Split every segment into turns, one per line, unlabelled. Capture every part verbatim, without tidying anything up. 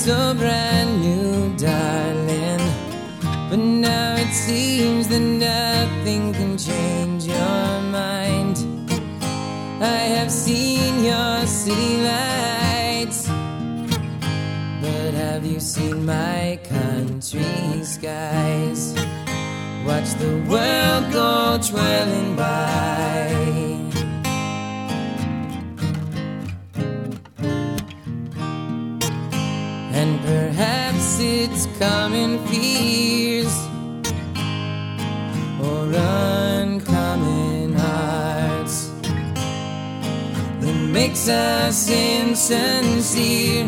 so brand new, darling. But now it seems that nothing can change your mind. I have seen your city lights, but have you seen my country skies? Watch the world go twirling by. And perhaps it's common fears or uncommon hearts that makes us insincere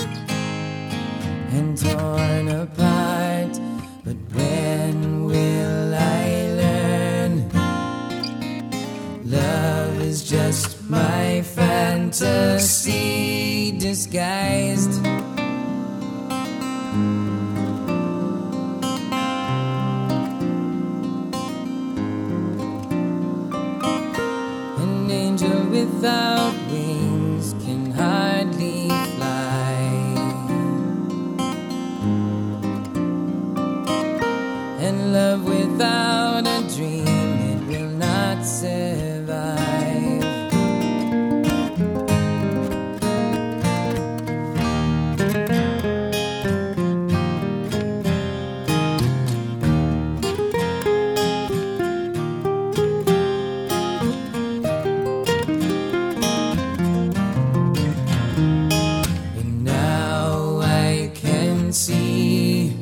and torn apart. But when will I learn? Love is just my fantasy disguised. An angel without wings can hardly fly, and love without a dream, it will not survive. And now I can see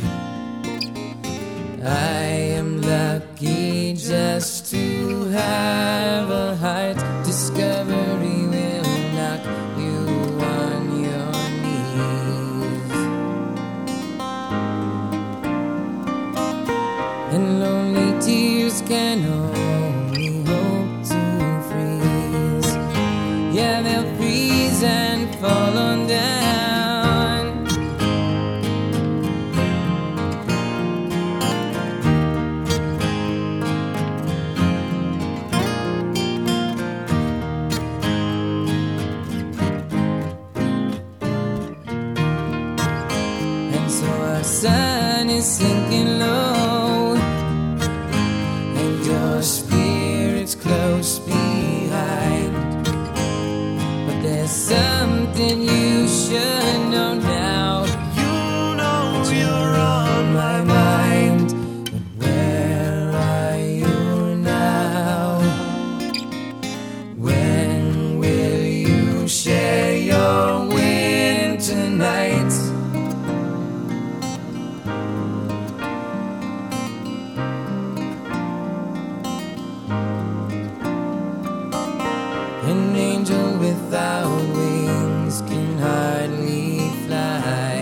I am lucky just to have a heart. Discovery will knock you on your knees, and lonely tears can only hope to freeze. Yeah, they'll freeze and fall on down. So our sun is sinking low, and your spirit's close behind. But there's something you should know now. You know you're on my mind. But where are you now? When will you share your winter nights? An angel without wings can hardly fly,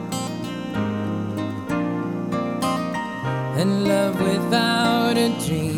and love without a dream